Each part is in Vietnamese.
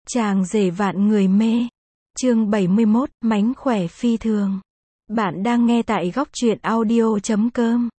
Chàng rể vạn người mê. Chương 71, mánh khỏe phi thường. Bạn đang nghe tại góc truyện audio.com.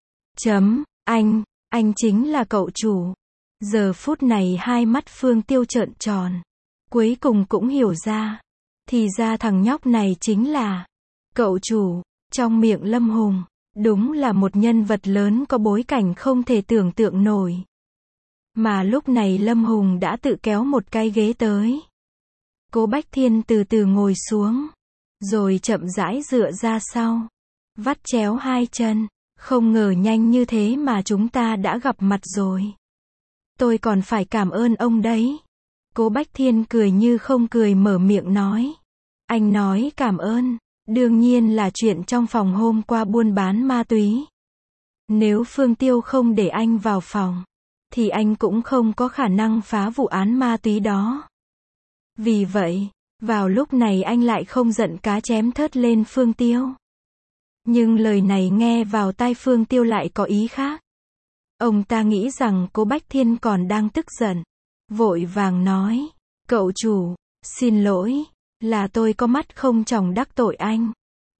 Anh chính là cậu chủ. Giờ phút này hai mắt Phương Tiêu trợn tròn. Cuối cùng cũng hiểu ra. Thì ra thằng nhóc này chính là cậu chủ. Trong miệng Lâm Hùng, đúng là một nhân vật lớn có bối cảnh không thể tưởng tượng nổi. Mà lúc này Lâm Hùng đã tự kéo một cái ghế tới. Cố Bách Thiên từ từ ngồi xuống, rồi chậm rãi dựa ra sau, vắt chéo hai chân. Không ngờ nhanh như thế mà chúng ta đã gặp mặt rồi. Tôi còn phải cảm ơn ông đấy. Cố Bách Thiên cười như không cười mở miệng nói. Anh nói cảm ơn, đương nhiên là chuyện trong phòng hôm qua buôn bán ma túy. Nếu Phương Tiêu không để anh vào phòng, thì anh cũng không có khả năng phá vụ án ma túy đó. Vì vậy, vào lúc này anh lại không giận cá chém thớt lên Phương Tiêu. Nhưng lời này nghe vào tai Phương Tiêu lại có ý khác. Ông ta nghĩ rằng Cố Bách Thiên còn đang tức giận. Vội vàng nói, cậu chủ, xin lỗi, là tôi có mắt không tròng đắc tội anh.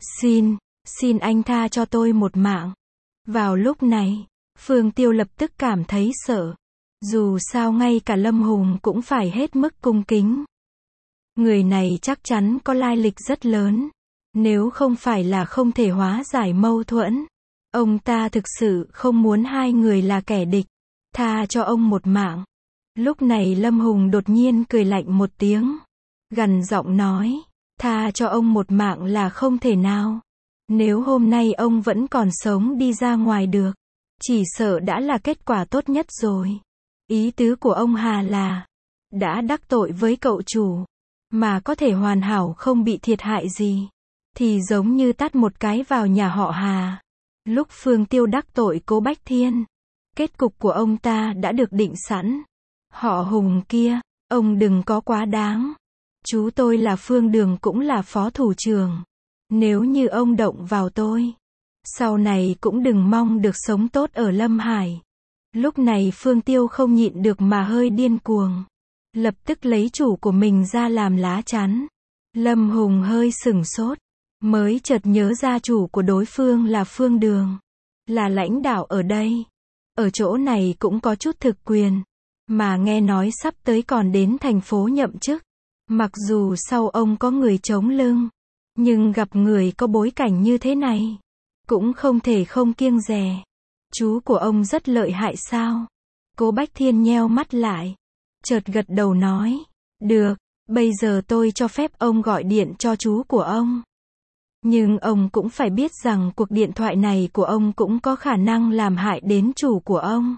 Xin anh tha cho tôi một mạng. Vào lúc này, Phương Tiêu lập tức cảm thấy sợ. Dù sao ngay cả Lâm Hùng cũng phải hết mức cung kính. Người này chắc chắn có lai lịch rất lớn. Nếu không phải là không thể hóa giải mâu thuẫn, ông ta thực sự không muốn hai người là kẻ địch. Tha cho ông một mạng. Lúc này Lâm Hùng đột nhiên cười lạnh một tiếng, gằn giọng nói, tha cho ông một mạng là không thể nào. Nếu hôm nay ông vẫn còn sống đi ra ngoài được, chỉ sợ đã là kết quả tốt nhất rồi. Ý tứ của ông Hà là, đã đắc tội với cậu chủ, mà có thể hoàn hảo không bị thiệt hại gì, thì giống như tát một cái vào nhà họ Hà. Lúc Phương Tiêu đắc tội Cố Bách Thiên, kết cục của ông ta đã được định sẵn. Họ Hùng kia, ông đừng có quá đáng. Chú tôi là Phương Đường cũng là phó thủ trưởng. Nếu như ông động vào tôi, sau này cũng đừng mong được sống tốt ở Lâm Hải. Lúc này Phương Tiêu không nhịn được mà hơi điên cuồng. Lập tức lấy chủ của mình ra làm lá chắn. Lâm Hùng hơi sửng sốt, mới chợt nhớ ra chủ của đối phương là Phương Đường, là lãnh đạo ở đây. Ở chỗ này cũng có chút thực quyền, mà nghe nói sắp tới còn đến thành phố nhậm chức. Mặc dù sau ông có người chống lưng, nhưng gặp người có bối cảnh như thế này, cũng không thể không kiêng dè. Chú của ông rất lợi hại sao? Cố Bách Thiên nheo mắt lại, chợt gật đầu nói, được, bây giờ tôi cho phép ông gọi điện cho chú của ông. Nhưng ông cũng phải biết rằng cuộc điện thoại này của ông cũng có khả năng làm hại đến chủ của ông.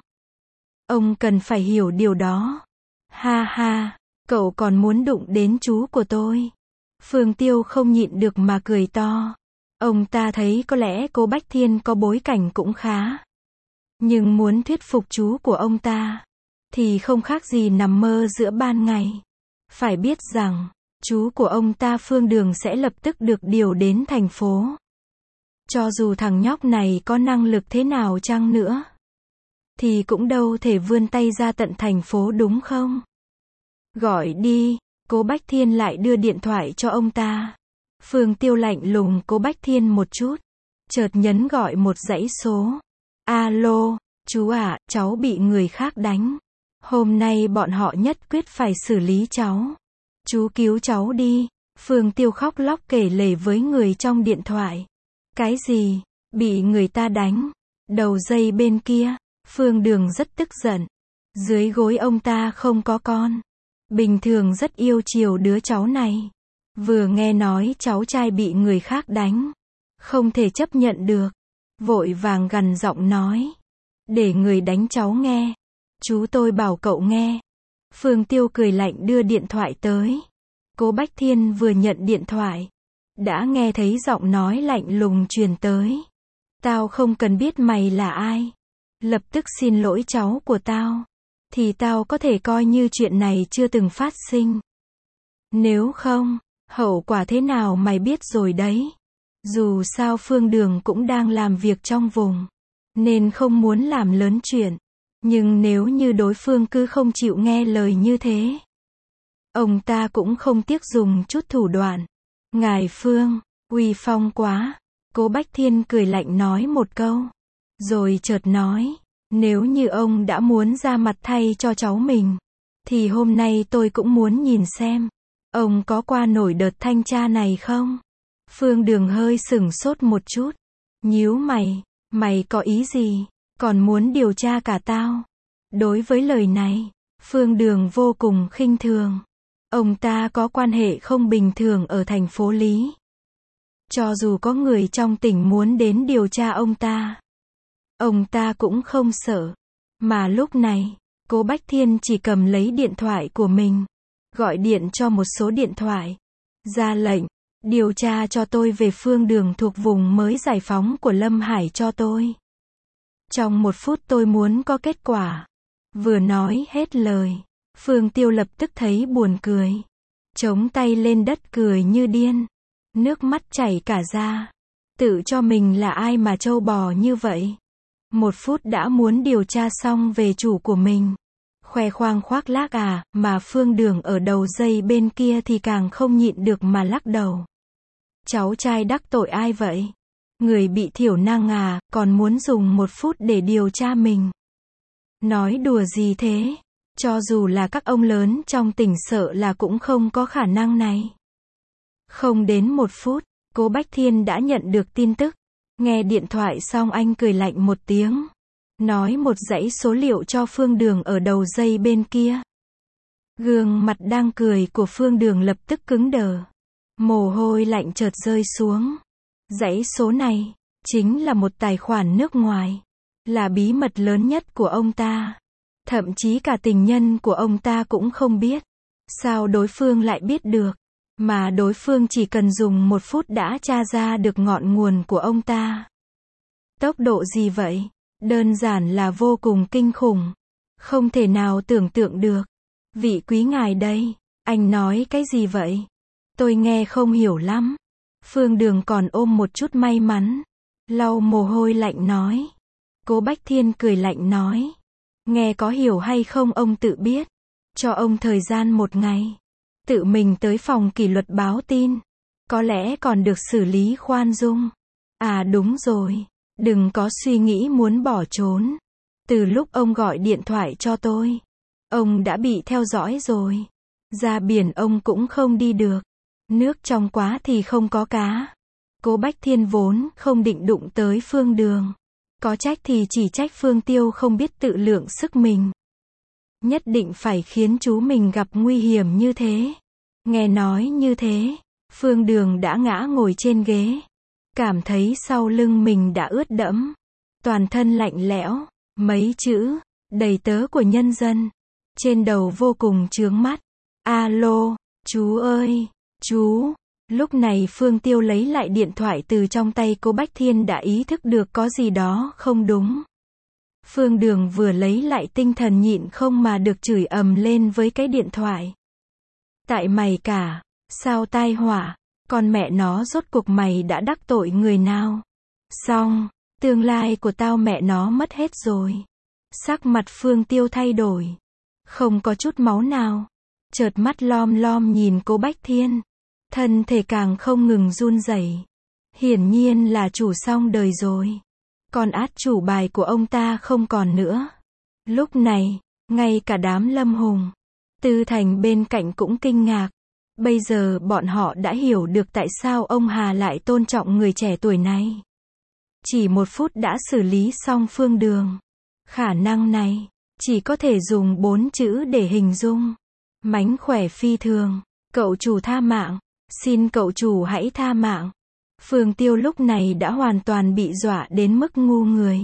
Ông cần phải hiểu điều đó. Ha ha, cậu còn muốn đụng đến chú của tôi. Phương Tiêu không nhịn được mà cười to. Ông ta thấy có lẽ Cố Bách Thiên có bối cảnh cũng khá. Nhưng muốn thuyết phục chú của ông ta, thì không khác gì nằm mơ giữa ban ngày. Phải biết rằng, chú của ông ta Phương Đường sẽ lập tức được điều đến thành phố. Cho dù thằng nhóc này có năng lực thế nào chăng nữa, thì cũng đâu thể vươn tay ra tận thành phố đúng không? Gọi đi. Cố Bách Thiên lại đưa điện thoại cho ông ta. Phương Tiêu lạnh lùng Cố Bách Thiên một chút, chợt nhấn gọi một dãy số. Alo, chú ạ, cháu bị người khác đánh. Hôm nay bọn họ nhất quyết phải xử lý cháu. Chú cứu cháu đi. Phương Tiêu khóc lóc kể lể với người trong điện thoại. Cái gì? Bị người ta đánh? Đầu dây bên kia, Phương Đường rất tức giận. Dưới gối ông ta không có con. Bình thường rất yêu chiều đứa cháu này. Vừa nghe nói cháu trai bị người khác đánh, không thể chấp nhận được. Vội vàng gằn giọng nói, để người đánh cháu nghe. Chú tôi bảo cậu nghe. Phương Tiêu cười lạnh đưa điện thoại tới. Cố Bách Thiên vừa nhận điện thoại, đã nghe thấy giọng nói lạnh lùng truyền tới. Tao không cần biết mày là ai. Lập tức xin lỗi cháu của tao, thì tao có thể coi như chuyện này chưa từng phát sinh. Nếu không, hậu quả thế nào mày biết rồi đấy. Dù sao Phương Đường cũng đang làm việc trong vùng, nên không muốn làm lớn chuyện. Nhưng nếu như đối phương cứ không chịu nghe lời như thế, Ông ta cũng không tiếc dùng chút thủ đoạn. Ngài Phương, uy phong quá. Cố Bách Thiên cười lạnh nói một câu. Rồi chợt nói, nếu như ông đã muốn ra mặt thay cho cháu mình, thì hôm nay tôi cũng muốn nhìn xem, ông có qua nổi đợt thanh tra này không? Phương Đường hơi sửng sốt một chút. Nhíu mày, mày có ý gì? Còn muốn điều tra cả tao? Đối với lời này, Phương Đường vô cùng khinh thường. Ông ta có quan hệ không bình thường ở thành phố Lý. Cho dù có người trong tỉnh muốn đến điều tra ông ta cũng không sợ. Mà lúc này, Cố Bách Thiên chỉ cầm lấy điện thoại của mình, gọi điện cho một số điện thoại, ra lệnh, điều tra cho tôi về Phương Đường thuộc vùng mới giải phóng của Lâm Hải cho tôi. Trong 1 phút tôi muốn có kết quả. Vừa nói hết lời, Phương Tiêu lập tức thấy buồn cười. Chống tay lên đất cười như điên. Nước mắt chảy cả ra. Tự cho mình là ai mà trâu bò như vậy. 1 phút đã muốn điều tra xong về chủ của mình. Khoe khoang khoác lác à, mà Phương Đường ở đầu dây bên kia thì càng không nhịn được mà lắc đầu. Cháu trai đắc tội ai vậy? Người bị thiểu năng à, còn muốn dùng 1 phút để điều tra mình. Nói đùa gì thế? Cho dù là các ông lớn trong tỉnh sợ là cũng không có khả năng này. Không đến 1 phút, Cố Bách Thiên đã nhận được tin tức. Nghe điện thoại xong anh cười lạnh một tiếng. Nói một dãy số liệu cho Phương Đường ở đầu dây bên kia. Gương mặt đang cười của Phương Đường lập tức cứng đờ. Mồ hôi lạnh chợt rơi xuống. Dãy số này, chính là một tài khoản nước ngoài. Là bí mật lớn nhất của ông ta. Thậm chí cả tình nhân của ông ta cũng không biết. Sao đối phương lại biết được? Mà đối phương chỉ cần dùng 1 phút đã tra ra được ngọn nguồn của ông ta. Tốc độ gì vậy? Đơn giản là vô cùng kinh khủng. Không thể nào tưởng tượng được. Vị quý ngài đây, anh nói cái gì vậy? Tôi nghe không hiểu lắm. Phương Đường còn ôm một chút may mắn. Lau mồ hôi lạnh nói. Cố Bách Thiên cười lạnh nói. Nghe có hiểu hay không ông tự biết. Cho ông thời gian 1 ngày. Tự mình tới phòng kỷ luật báo tin. Có lẽ còn được xử lý khoan dung. À đúng rồi. Đừng có suy nghĩ muốn bỏ trốn. Từ lúc ông gọi điện thoại cho tôi, ông đã bị theo dõi rồi. Ra biển ông cũng không đi được. Nước trong quá thì không có cá. Cố Bách Thiên vốn không định đụng tới Phương Đường. Có trách thì chỉ trách Phương Tiêu không biết tự lượng sức mình. Nhất định phải khiến chú mình gặp nguy hiểm như thế. Nghe nói như thế, Phương Đường đã ngã ngồi trên ghế. Cảm thấy sau lưng mình đã ướt đẫm. Toàn thân lạnh lẽo. Mấy chữ, đầy tớ của nhân dân. Trên đầu vô cùng chướng mắt. Alo, chú ơi, chú. Lúc này Phương Tiêu lấy lại điện thoại từ trong tay Cố Bách Thiên đã ý thức được có gì đó không đúng. Phương Đường vừa lấy lại tinh thần nhịn không mà được chửi ầm lên với cái điện thoại. Tại mày cả, sao tai họa, con mẹ nó rốt cuộc mày đã đắc tội người nào? Xong, tương lai của tao mẹ nó mất hết rồi. Sắc mặt Phương Tiêu thay đổi. Không có chút máu nào. Chợt mắt lom lom nhìn Cố Bách Thiên. Thân thể càng không ngừng run rẩy. Hiển nhiên là chủ xong đời rồi. Còn át chủ bài của ông ta không còn nữa. Lúc này, ngay cả đám Lâm Hùng, Tư Thành bên cạnh cũng kinh ngạc. Bây giờ bọn họ đã hiểu được tại sao ông Hà lại tôn trọng người trẻ tuổi này. Chỉ 1 phút đã xử lý xong Phương Đường. Khả năng này, chỉ có thể dùng 4 chữ để hình dung. Mánh khỏe phi thường. Cậu chủ tha mạng. Xin cậu chủ hãy tha mạng. Phương Tiêu lúc này đã hoàn toàn bị dọa đến mức ngu người.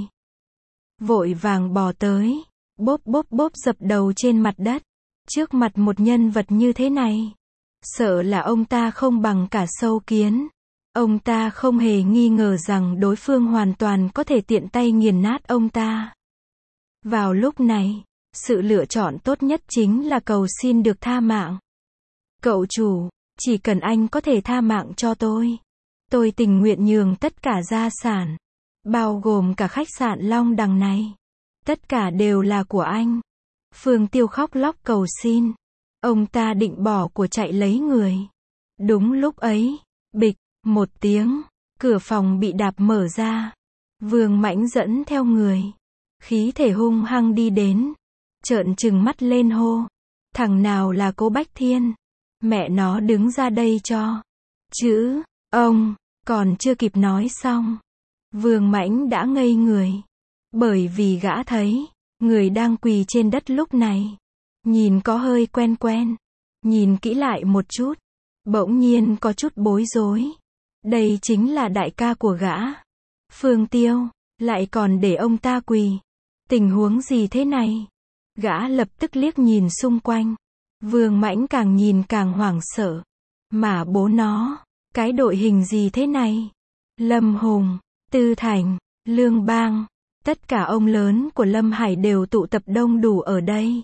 Vội vàng bò tới. Bốp bốp bốp dập đầu trên mặt đất. Trước mặt một nhân vật như thế này. Sợ là ông ta không bằng cả sâu kiến. Ông ta không hề nghi ngờ rằng đối phương hoàn toàn có thể tiện tay nghiền nát ông ta. Vào lúc này, sự lựa chọn tốt nhất chính là cầu xin được tha mạng. Cậu chủ, chỉ cần anh có thể tha mạng cho tôi tình nguyện nhường tất cả gia sản, bao gồm cả khách sạn Long Đằng này. Tất cả đều là của anh. Phương Tiêu khóc lóc cầu xin. Ông ta định bỏ của chạy lấy người. Đúng lúc ấy, bịch, một tiếng, cửa phòng bị đạp mở ra. Vương Mãnh dẫn theo người. Khí thể hung hăng đi đến. Trợn trừng mắt lên hô. Thằng nào là Cố Bách Thiên? Mẹ nó đứng ra đây cho. Chữ, ông, còn chưa kịp nói xong. Vương Mãnh đã ngây người. Bởi vì gã thấy, người đang quỳ trên đất lúc này. Nhìn có hơi quen quen. Nhìn kỹ lại một chút. Bỗng nhiên có chút bối rối. Đây chính là đại ca của gã. Phương Tiêu, lại còn để ông ta quỳ. Tình huống gì thế này? Gã lập tức liếc nhìn xung quanh. Vương Mãnh càng nhìn càng hoảng sợ. Mà bố nó, cái đội hình gì thế này? Lâm Hùng, Tư Thành, Lương Bang, tất cả ông lớn của Lâm Hải đều tụ tập đông đủ ở đây.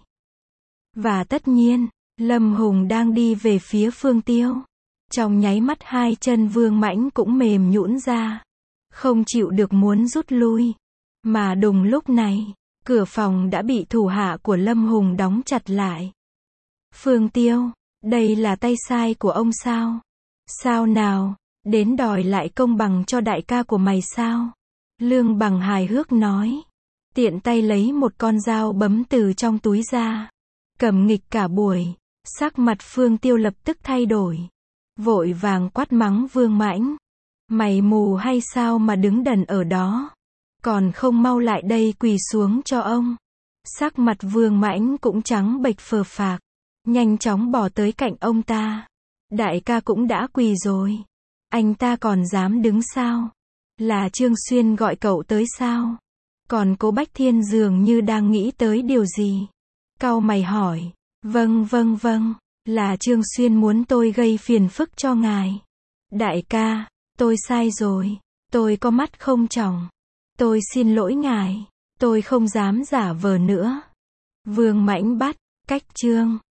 Và tất nhiên, Lâm Hùng đang đi về phía Phương Tiêu. Trong nháy mắt hai chân Vương Mãnh cũng mềm nhũn ra. Không chịu được muốn rút lui. Mà đùng lúc này, cửa phòng đã bị thủ hạ của Lâm Hùng đóng chặt lại. Phương Tiêu, đây là tay sai của ông sao? Sao nào, đến đòi lại công bằng cho đại ca của mày sao? Lương Bằng hài hước nói. Tiện tay lấy một con dao bấm từ trong túi ra. Cầm nghịch cả buổi. Sắc mặt Phương Tiêu lập tức thay đổi. Vội vàng quát mắng Vương Mãnh. Mày mù hay sao mà đứng đần ở đó? Còn không mau lại đây quỳ xuống cho ông. Sắc mặt Vương Mãnh cũng trắng bệch phờ phạc. Nhanh chóng bỏ tới cạnh ông ta. Đại ca cũng đã quỳ rồi. Anh ta còn dám đứng sao? Là Trương Xuyên gọi cậu tới sao? Còn Cố Bách Thiên dường như đang nghĩ tới điều gì. Cau mày hỏi. Vâng, là Trương Xuyên muốn tôi gây phiền phức cho ngài. Đại ca, tôi sai rồi. Tôi có mắt không tròng. Tôi xin lỗi ngài. Tôi không dám giả vờ nữa. Vương Mãnh bắt, cách Trương